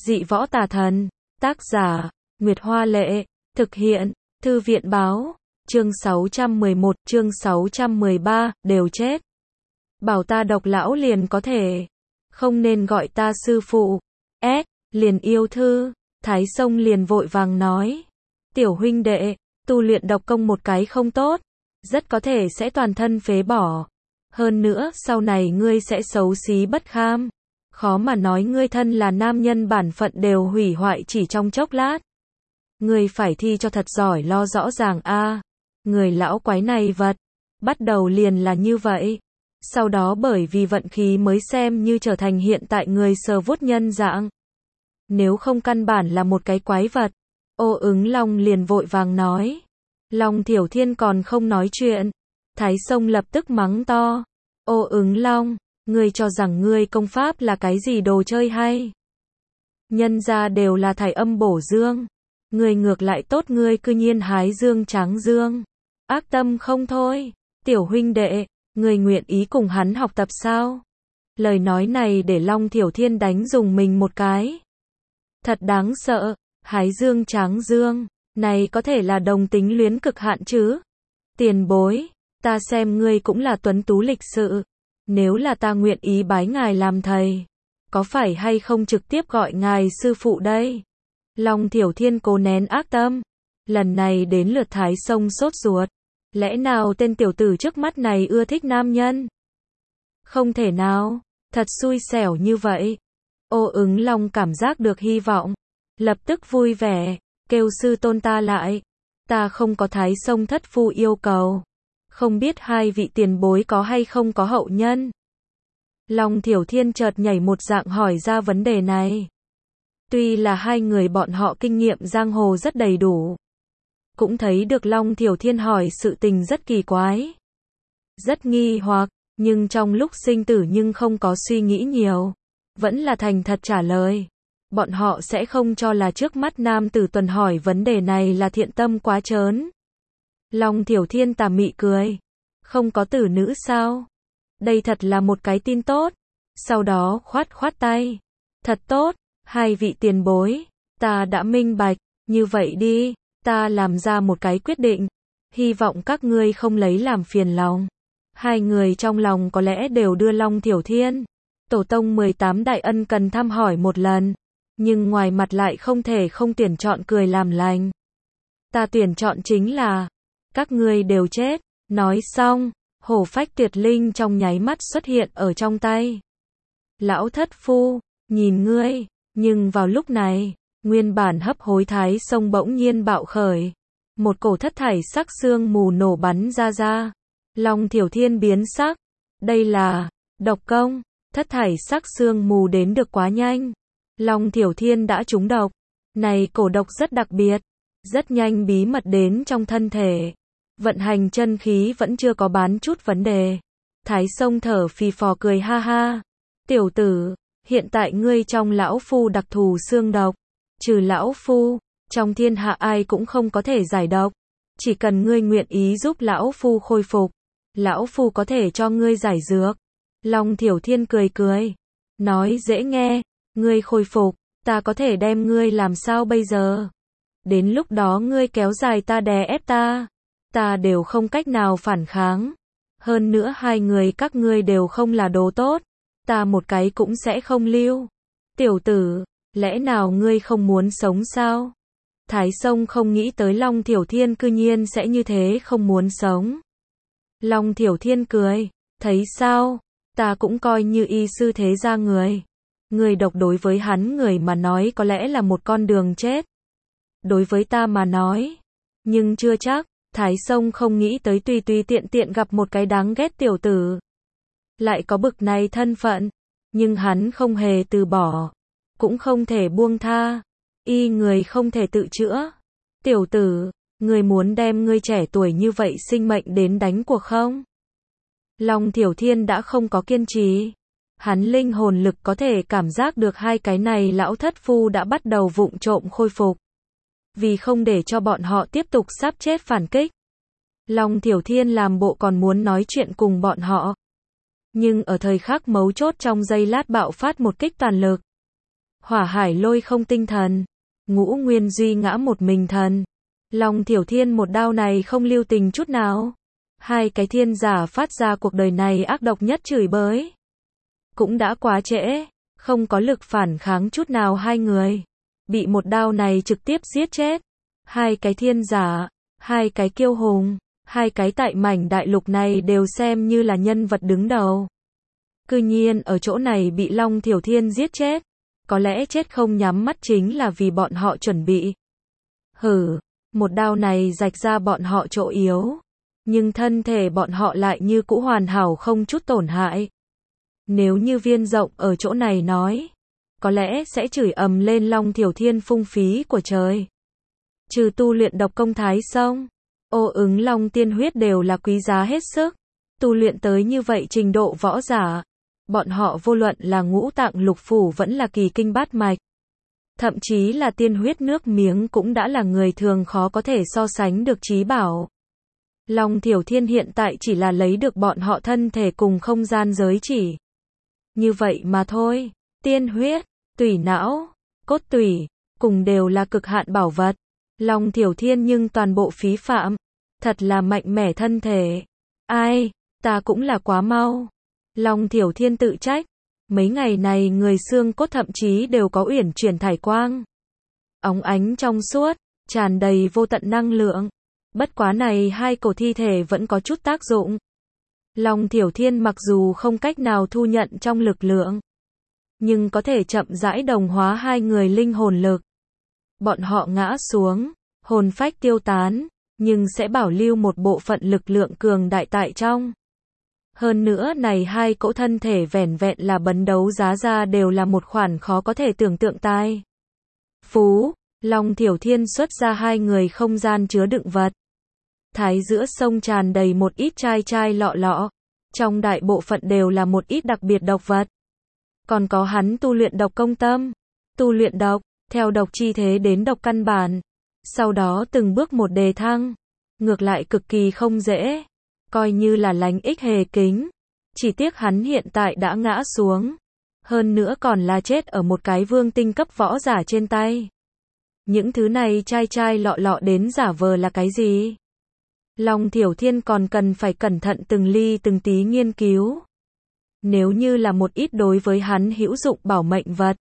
Dị võ tà thần. Tác giả, Nguyệt Hoa Lệ. Thực hiện, Thư viện Báo. Chương 611, chương 613, đều chết. Bảo ta độc lão liền có thể. Không nên gọi ta sư phụ. Liền yêu thư. Thái Sông liền vội vàng nói. Tiểu huynh đệ, tu luyện độc công một cái không tốt. Rất có thể sẽ toàn thân phế bỏ. Hơn nữa, sau này ngươi sẽ xấu xí bất kham. Khó mà nói ngươi thân là nam nhân bản phận đều hủy hoại chỉ trong chốc lát. Ngươi phải thi cho thật giỏi lo rõ ràng a. Người lão quái này vật. Bắt đầu liền là như vậy. Sau đó bởi vì vận khí mới xem như trở thành hiện tại người sờ vuốt nhân dạng. Nếu không căn bản là một cái quái vật. Ô Ứng Long liền vội vàng nói. Long Thiểu Thiên còn không nói chuyện. Thái Sông lập tức mắng to. Ô Ứng Long, ngươi cho rằng ngươi công pháp là cái gì đồ chơi hay? Nhân ra đều là thải âm bổ dương. Ngươi ngược lại tốt, ngươi cư nhiên hái dương tráng dương. Ác tâm không thôi. Tiểu huynh đệ, ngươi nguyện ý cùng hắn học tập sao? Lời nói này để Long Thiểu Thiên đánh dùng mình một cái. Thật đáng sợ, hái dương tráng dương, này có thể là đồng tính luyến cực hạn chứ? Tiền bối, ta xem ngươi cũng là tuấn tú lịch sự. Nếu là ta nguyện ý bái ngài làm thầy, có phải hay không trực tiếp gọi ngài sư phụ đây? Long Thiểu Thiên cố nén ác tâm. Lần này đến lượt Thái Sông sốt ruột. Lẽ nào tên tiểu tử trước mắt này ưa thích nam nhân? Không thể nào, thật xui xẻo như vậy. Ô Ứng Long cảm giác được hy vọng. Lập tức vui vẻ, kêu sư tôn ta lại. Ta không có Thái Sông thất phu yêu cầu. Không biết hai vị tiền bối có hay không có hậu nhân? Long Thiểu Thiên chợt nhảy một dạng hỏi ra vấn đề này. Tuy là hai người bọn họ kinh nghiệm giang hồ rất đầy đủ. Cũng thấy được Long Thiểu Thiên hỏi sự tình rất kỳ quái. Rất nghi hoặc, nhưng trong lúc sinh tử nhưng không có suy nghĩ nhiều. Vẫn là thành thật trả lời. Bọn họ sẽ không cho là trước mắt nam tử tuần hỏi vấn đề này là thiện tâm quá trớn. Long Thiểu Thiên tà mị cười. Không có tử nữ sao? Đây thật là một cái tin tốt. Sau đó khoát khoát tay. Thật tốt, hai vị tiền bối. Ta đã minh bạch, như vậy đi. Ta làm ra một cái quyết định. Hy vọng các ngươi không lấy làm phiền lòng. Hai người trong lòng có lẽ đều đưa Long Thiểu Thiên. Tổ tông 18 đại ân cần thăm hỏi một lần. Nhưng ngoài mặt lại không thể không tuyển chọn cười làm lành. Ta tuyển chọn chính là các ngươi đều chết. Nói xong, hổ phách tuyệt linh trong nháy mắt xuất hiện ở trong tay. Lão thất phu, nhìn ngươi. Nhưng vào lúc này, nguyên bản hấp hối Thái Sông bỗng nhiên bạo khởi. Một cổ thất thải sắc sương mù nổ bắn ra. Long Thiểu Thiên biến sắc. Đây là độc công. Thất thải sắc sương mù đến được quá nhanh. Long Thiểu Thiên đã trúng độc. Này cổ độc rất đặc biệt. Rất nhanh bí mật đến trong thân thể. Vận hành chân khí vẫn chưa có bán chút vấn đề. Thái Sông thở phì phò cười ha ha. Tiểu tử, hiện tại ngươi trong lão phu đặc thù xương độc. Trừ lão phu, trong thiên hạ ai cũng không có thể giải độc. Chỉ cần ngươi nguyện ý giúp lão phu khôi phục. Lão phu có thể cho ngươi giải dược. Long Thiểu Thiên cười cười. Nói dễ nghe. Ngươi khôi phục, ta có thể đem ngươi làm sao bây giờ? Đến lúc đó ngươi kéo dài ta đè ép ta. Ta đều không cách nào phản kháng. Hơn nữa hai người các ngươi đều không là đồ tốt. Ta một cái cũng sẽ không lưu. Tiểu tử, lẽ nào ngươi không muốn sống sao? Thái Sông không nghĩ tới Long Thiểu Thiên cư nhiên sẽ như thế không muốn sống. Long Thiểu Thiên cười. Thấy sao? Ta cũng coi như y sư thế gia người. Người độc đối với hắn người mà nói có lẽ là một con đường chết. Đối với ta mà nói. Nhưng chưa chắc. Thái Sông không nghĩ tới tùy tùy tiện tiện gặp một cái đáng ghét tiểu tử. Lại có bực này thân phận. Nhưng hắn không hề từ bỏ. Cũng không thể buông tha. Y người không thể tự chữa. Tiểu tử, người muốn đem ngươi trẻ tuổi như vậy sinh mệnh đến đánh cuộc không? Long Thiểu Thiên đã không có kiên trì. Hắn linh hồn lực có thể cảm giác được hai cái này lão thất phu đã bắt đầu vụng trộm khôi phục. Vì không để cho bọn họ tiếp tục sắp chết phản kích. Long Thiểu Thiên làm bộ còn muốn nói chuyện cùng bọn họ. Nhưng ở thời khắc mấu chốt trong giây lát bạo phát một kích toàn lực. hỏa hải lôi không tinh thần, ngũ nguyên duy ngã một mình thần. Long Thiểu Thiên một đao này không lưu tình chút nào. Hai cái thiên giả phát ra cuộc đời này ác độc nhất chửi bới. Cũng đã quá trễ, không có lực phản kháng chút nào, hai người bị một đao này trực tiếp giết chết. Hai cái thiên giả, hai cái kiêu hùng, hai cái tại mảnh đại lục này đều xem như là nhân vật đứng đầu. Cư nhiên ở chỗ này bị Long Thiểu Thiên giết chết. Có lẽ chết không nhắm mắt chính là vì bọn họ chuẩn bị. Một đao này rạch ra bọn họ chỗ yếu. Nhưng thân thể bọn họ lại như cũ hoàn hảo không chút tổn hại. Nếu như Viên Rộng ở chỗ này nói, có lẽ sẽ chửi ầm lên Long Thiểu Thiên phung phí của trời. Trừ tu luyện độc công thái sông, ô ứng long tiên huyết đều là quý giá hết sức. Tu luyện tới như vậy trình độ võ giả, bọn họ vô luận là ngũ tạng lục phủ vẫn là kỳ kinh bát mạch. Thậm chí là tiên huyết nước miếng cũng đã là người thường khó có thể so sánh được trí bảo. Long Thiểu Thiên hiện tại chỉ là lấy được bọn họ thân thể cùng không gian giới chỉ. Như vậy mà thôi, tiên huyết, tủy não, cốt tủy, cùng đều là cực hạn bảo vật. Long Thiểu Thiên nhưng toàn bộ phí phạm, thật là mạnh mẽ thân thể. Ai, ta cũng là quá mau. Long Thiểu Thiên tự trách, mấy ngày này người xương cốt thậm chí đều có uyển chuyển thải quang. Óng ánh trong suốt, tràn đầy vô tận năng lượng. Bất quá này hai cổ thi thể vẫn có chút tác dụng. Long Thiểu Thiên mặc dù không cách nào thu nhận trong lực lượng, nhưng có thể chậm rãi đồng hóa hai người linh hồn lực. Bọn họ ngã xuống, hồn phách tiêu tán, nhưng sẽ bảo lưu một bộ phận lực lượng cường đại tại trong. Hơn nữa này hai cỗ thân thể vẻn vẹn là bấn đấu giá ra đều là một khoản khó có thể tưởng tượng tai. Phú, Long Thiểu Thiên xuất ra hai người không gian chứa đựng vật. Thái giữa sông tràn đầy một ít chai chai lọ lọ, trong đại bộ phận đều là một ít đặc biệt độc vật. Còn có hắn tu luyện độc công tâm, tu luyện độc, theo độc chi thế đến độc căn bản. Sau đó từng bước một đề thăng, ngược lại cực kỳ không dễ, coi như là lánh ích hề kính. Chỉ tiếc hắn hiện tại đã ngã xuống, hơn nữa còn là chết ở một cái vương tinh cấp võ giả trên tay. Những thứ này chai chai lọ lọ đến giả vờ là cái gì? Long Thiểu Thiên còn cần phải cẩn thận từng ly từng tí nghiên cứu. Nếu như là một ít đối với hắn hữu dụng bảo mệnh vật,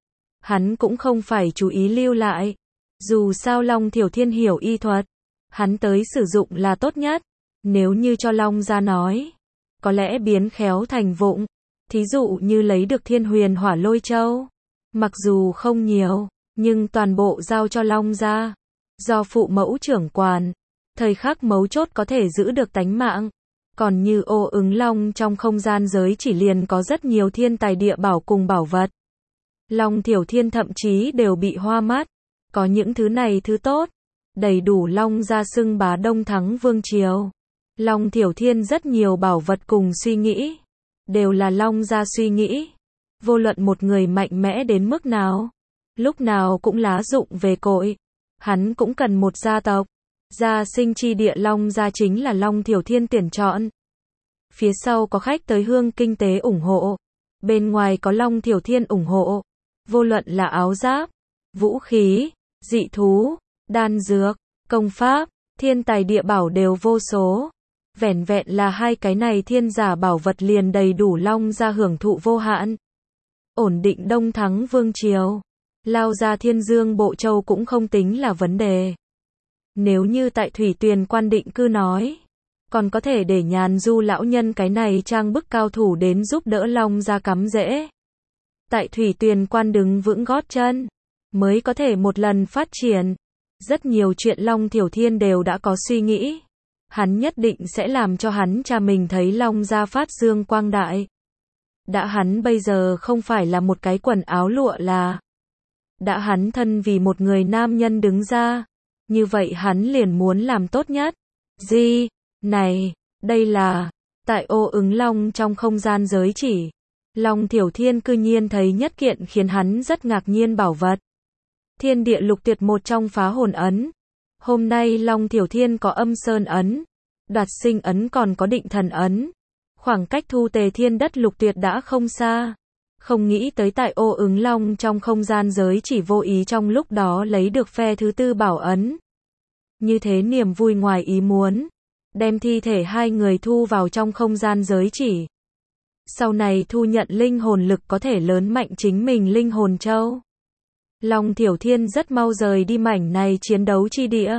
hắn cũng không phải chú ý lưu lại. Dù sao Long Thiểu Thiên hiểu y thuật, hắn tới sử dụng là tốt nhất. Nếu như cho Long ra nói, có lẽ biến khéo thành vụng. Thí dụ như lấy được Thiên Huyền Hỏa Lôi Châu, mặc dù không nhiều, nhưng toàn bộ giao cho Long ra, do phụ mẫu trưởng quản, thời khắc mấu chốt có thể giữ được tánh mạng. Còn như ô ứng long trong không gian giới chỉ liền có rất nhiều thiên tài địa bảo cùng bảo vật. Long Thiểu Thiên thậm chí đều bị hoa mắt. Có những thứ này thứ tốt, đầy đủ Long ra xưng bá Đông Thắng Vương Triều. Long Thiểu Thiên rất nhiều bảo vật cùng suy nghĩ, đều là Long ra suy nghĩ. Vô luận một người mạnh mẽ đến mức nào, lúc nào cũng lá dụng về cội. Hắn cũng cần một gia tộc. Gia sinh chi địa Long gia chính là Long Thiểu Thiên tuyển chọn. Phía sau có khách tới hương kinh tế ủng hộ. Bên ngoài có Long Thiểu Thiên ủng hộ. Vô luận là áo giáp, vũ khí, dị thú, đan dược, công pháp, thiên tài địa bảo đều vô số. Vẻn vẹn là hai cái này thiên giả bảo vật liền đầy đủ Long gia hưởng thụ vô hạn. Ổn định Đông Thắng Vương Triều. Lao ra Thiên Dương Bộ Châu cũng không tính là vấn đề. Nếu như tại Thủy Tuyền Quan định cư nói, còn có thể để Nhàn Du lão nhân cái này trang bức cao thủ đến giúp đỡ Long gia cắm rễ. Tại Thủy Tuyền Quan đứng vững gót chân, mới có thể một lần phát triển. Rất nhiều chuyện Long Thiểu Thiên đều đã có suy nghĩ. Hắn nhất định sẽ làm cho hắn cha mình thấy Long gia phát dương quang đại. Đã hắn bây giờ không phải là một cái quần áo lụa là. Đã hắn thân vì một người nam nhân đứng ra. Như vậy hắn liền muốn làm tốt nhất. Này, đây là, tại ô ứng long trong không gian giới chỉ. Long Thiểu Thiên cư nhiên thấy nhất kiện khiến hắn rất ngạc nhiên bảo vật. Thiên địa lục tuyệt một trong phá hồn ấn. Hôm nay Long Thiểu Thiên có âm sơn ấn, đoạt sinh ấn còn có định thần ấn. Khoảng cách thu tề thiên đất lục tuyệt đã không xa. Không nghĩ tới tại Ô Ứng Long trong không gian giới chỉ vô ý trong lúc đó lấy được phe thứ tư bảo ấn. Như thế niềm vui ngoài ý muốn. Đem thi thể hai người thu vào trong không gian giới chỉ. Sau này thu nhận linh hồn lực có thể lớn mạnh chính mình linh hồn châu. Long Thiểu Thiên rất mau rời đi mảnh này chiến đấu chi địa.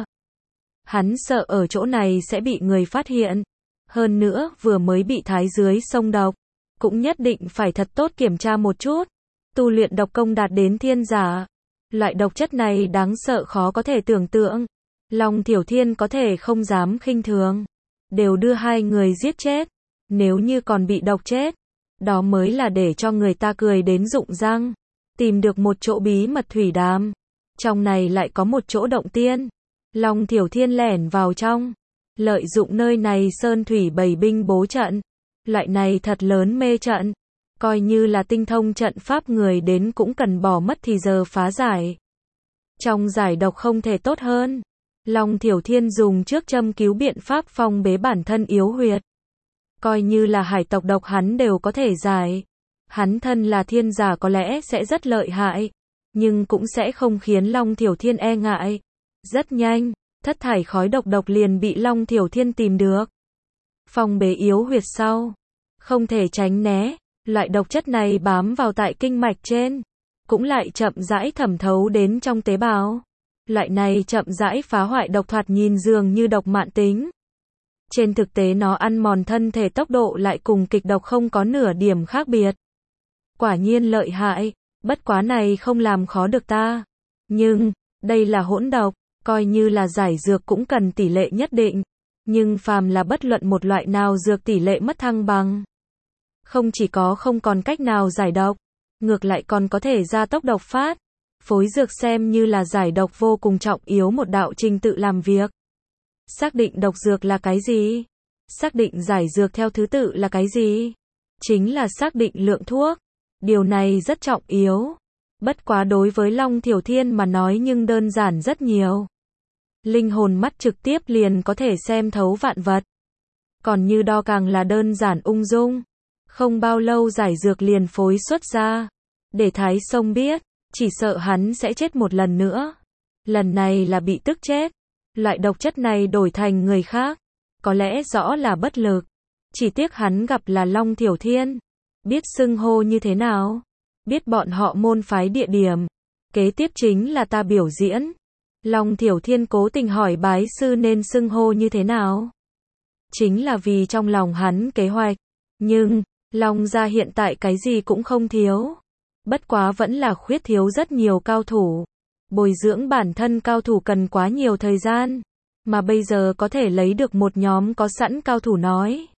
Hắn sợ ở chỗ này sẽ bị người phát hiện. Hơn nữa, vừa mới bị thái dưới sông độc. Cũng nhất định phải thật tốt kiểm tra một chút. Tu luyện độc công đạt đến thiên giả. Loại độc chất này đáng sợ khó có thể tưởng tượng. Long Thiểu Thiên có thể không dám khinh thường. Đều đưa hai người giết chết. Nếu như còn bị độc chết. Đó mới là để cho người ta cười đến rụng răng. Tìm được một chỗ bí mật thủy đàm. Trong này lại có một chỗ động tiên. Long Thiểu Thiên lẻn vào trong. Lợi dụng nơi này sơn thủy bày binh bố trận. Loại này thật lớn mê trận. Coi như là tinh thông trận pháp người đến cũng cần bỏ mất thì giờ phá giải. Trong giải độc không thể tốt hơn. Long Thiểu Thiên dùng trước châm cứu biện pháp phong bế bản thân yếu huyệt. Coi như là hải tộc độc hắn đều có thể giải. Hắn thân là thiên giả có lẽ sẽ rất lợi hại. Nhưng cũng sẽ không khiến Long Thiểu Thiên e ngại. Rất nhanh, thất thải khói độc liền bị Long Thiểu Thiên tìm được. Phong bế yếu huyệt sau. Không thể tránh né. Loại độc chất này bám vào tại kinh mạch trên. Cũng lại chậm rãi thẩm thấu đến trong tế bào. Loại này chậm rãi phá hoại độc thoạt nhìn dường như độc mãn tính. Trên thực tế nó ăn mòn thân thể tốc độ lại cùng kịch độc không có nửa điểm khác biệt. Quả nhiên lợi hại, bất quá này không làm khó được ta. Nhưng, đây là hỗn độc, coi như là giải dược cũng cần tỷ lệ nhất định. Nhưng phàm là bất luận một loại nào dược tỷ lệ mất thăng bằng. Không chỉ có không còn cách nào giải độc, ngược lại còn có thể gia tốc độc phát. Phối dược xem như là giải độc vô cùng trọng yếu một đạo trình tự làm việc. Xác định độc dược là cái gì? Xác định giải dược theo thứ tự là cái gì? Chính là xác định lượng thuốc. Điều này rất trọng yếu. Bất quá đối với Long Thiểu Thiên mà nói nhưng đơn giản rất nhiều. Linh hồn mắt trực tiếp liền có thể xem thấu vạn vật. Còn như đo càng là đơn giản ung dung. Không bao lâu giải dược liền phối xuất ra. Để Thái Sông biết, chỉ sợ hắn sẽ chết một lần nữa. Lần này là bị tức chết. Loại độc chất này đổi thành người khác. Có lẽ rõ là bất lực. Chỉ tiếc hắn gặp là Long Thiểu Thiên. Biết xưng hô như thế nào. Biết bọn họ môn phái địa điểm. Kế tiếp chính là ta biểu diễn. Long Thiểu Thiên cố tình hỏi bái sư nên xưng hô như thế nào. Chính là vì trong lòng hắn kế hoạch. Nhưng, Long gia hiện tại cái gì cũng không thiếu. Bất quá vẫn là khuyết thiếu rất nhiều cao thủ. Bồi dưỡng bản thân cao thủ cần quá nhiều thời gian. Mà bây giờ có thể lấy được một nhóm có sẵn cao thủ nói.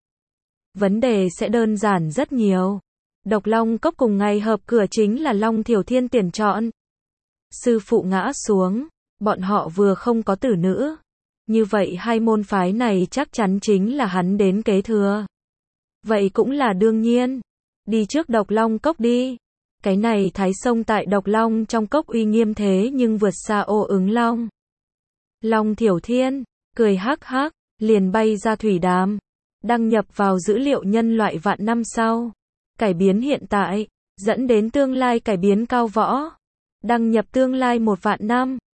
Vấn đề sẽ đơn giản rất nhiều. Độc Long Cốc cùng ngày hợp cửa chính là Long Thiểu Thiên tuyển chọn. Sư phụ ngã xuống. Bọn họ vừa không có tử nữ. Như vậy hai môn phái này chắc chắn chính là hắn đến kế thừa. Vậy cũng là đương nhiên. Đi trước Độc Long Cốc đi. Cái này Thái Sông tại Độc Long trong cốc uy nghiêm thế nhưng vượt xa Ô Ứng Long. Long Thiểu Thiên, cười hắc hắc, liền bay ra thủy đàm. Đăng nhập vào dữ liệu nhân loại vạn năm sau. Cải biến hiện tại, dẫn đến tương lai cải biến cao võ. Đăng nhập tương lai 1 vạn năm.